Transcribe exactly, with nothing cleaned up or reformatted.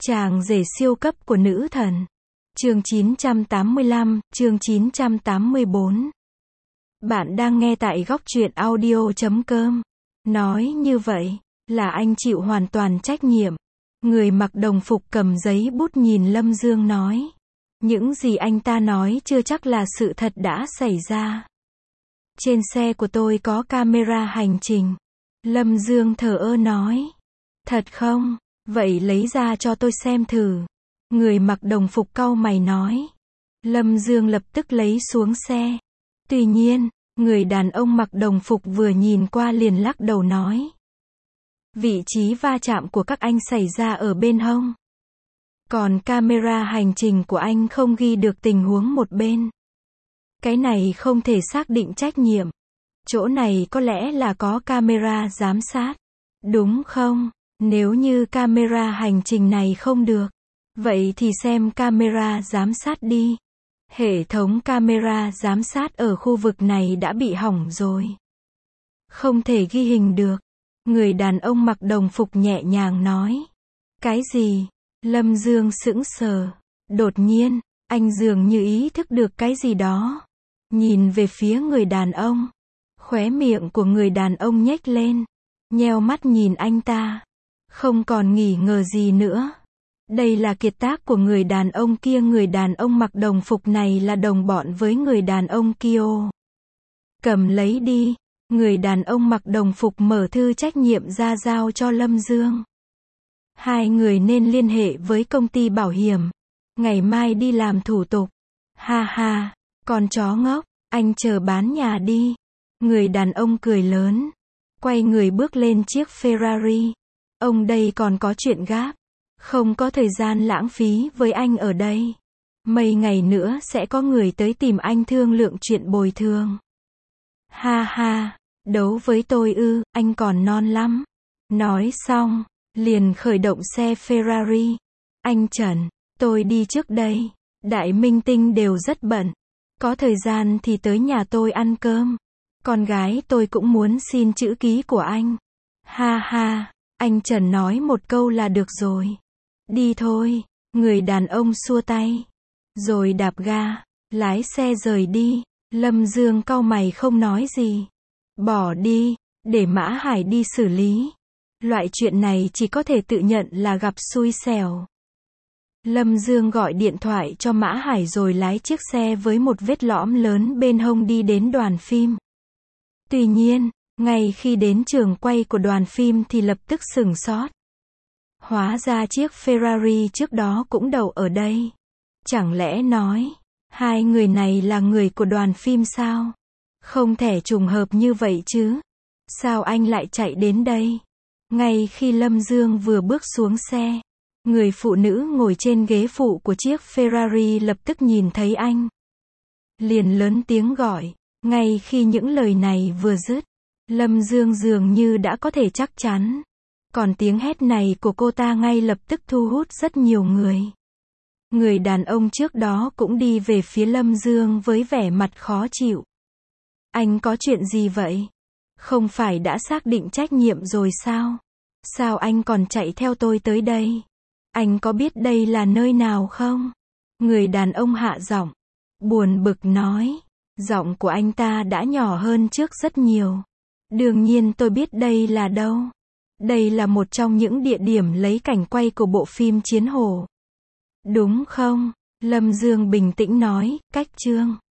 Chàng rể siêu cấp của nữ thần. Chương chín trăm tám mươi lăm, chương chín trăm tám mươi bốn. Bạn đang nghe tại góc truyện audio chấm com. Nói như vậy, là anh chịu hoàn toàn trách nhiệm. Người mặc đồng phục cầm giấy bút nhìn Lâm Dương nói. Những gì anh ta nói chưa chắc là sự thật đã xảy ra. Trên xe của tôi có camera hành trình. Lâm Dương thờ ơ nói. Thật không? Vậy lấy ra cho tôi xem thử. Người mặc đồng phục cau mày nói. Lâm Dương lập tức lấy xuống xe. Tuy nhiên, người đàn ông mặc đồng phục vừa nhìn qua liền lắc đầu nói. Vị trí va chạm của các anh xảy ra ở bên hông. Còn camera hành trình của anh không ghi được tình huống một bên. Cái này không thể xác định trách nhiệm. Chỗ này có lẽ là có camera giám sát. Đúng không? Nếu như camera hành trình này không được, vậy thì xem camera giám sát đi. Hệ thống camera giám sát ở khu vực này đã bị hỏng rồi. Không thể ghi hình được. Người đàn ông mặc đồng phục nhẹ nhàng nói. Cái gì? Lâm Dương sững sờ. Đột nhiên, anh dường như ý thức được cái gì đó. Nhìn về phía người đàn ông. Khóe miệng của người đàn ông nhếch lên. Nheo mắt nhìn anh ta. Không còn nghi ngờ gì nữa. Đây là kiệt tác của người đàn ông kia. Người đàn ông mặc đồng phục này là đồng bọn với người đàn ông kia. Cầm lấy đi. Người đàn ông mặc đồng phục mở thư trách nhiệm ra giao cho Lâm Dương. Hai người nên liên hệ với công ty bảo hiểm. Ngày mai đi làm thủ tục. Ha ha, con chó ngốc, anh chờ bán nhà đi. Người đàn ông cười lớn. Quay người bước lên chiếc Ferrari. Ông đây còn có chuyện gấp. Không có thời gian lãng phí với anh ở đây. Mấy ngày nữa sẽ có người tới tìm anh thương lượng chuyện bồi thường. Ha ha, đấu với tôi ư, anh còn non lắm. Nói xong, liền khởi động xe Ferrari. Anh Trần, tôi đi trước đây. Đại minh tinh đều rất bận. Có thời gian thì tới nhà tôi ăn cơm. Con gái tôi cũng muốn xin chữ ký của anh. Ha ha, anh Trần nói một câu là được rồi. Đi thôi, người đàn ông xua tay. Rồi đạp ga, lái xe rời đi. Lâm Dương cau mày không nói gì. Bỏ đi, để Mã Hải đi xử lý. Loại chuyện này chỉ có thể tự nhận là gặp xui xẻo. Lâm Dương gọi điện thoại cho Mã Hải rồi lái chiếc xe với một vết lõm lớn bên hông đi đến đoàn phim. Tuy nhiên, ngay khi đến trường quay của đoàn phim thì lập tức sửng sốt. Hóa ra chiếc Ferrari trước đó cũng đậu ở đây. Chẳng lẽ nói, hai người này là người của đoàn phim sao? Không thể trùng hợp như vậy chứ. Sao anh lại chạy đến đây? Ngay khi Lâm Dương vừa bước xuống xe, người phụ nữ ngồi trên ghế phụ của chiếc Ferrari lập tức nhìn thấy anh. Liền lớn tiếng gọi. Ngay khi những lời này vừa dứt, Lâm Dương dường như đã có thể chắc chắn. Còn tiếng hét này của cô ta ngay lập tức thu hút rất nhiều người. Người đàn ông trước đó cũng đi về phía Lâm Dương với vẻ mặt khó chịu. Anh có chuyện gì vậy? Không phải đã xác định trách nhiệm rồi sao? Sao anh còn chạy theo tôi tới đây? Anh có biết đây là nơi nào không? Người đàn ông hạ giọng, buồn bực nói. Giọng của anh ta đã nhỏ hơn trước rất nhiều. Đương nhiên tôi biết đây là đâu. Đây là một trong những địa điểm lấy cảnh quay của bộ phim Chiến Hổ. Đúng không? Lâm Dương bình tĩnh nói, cách chương.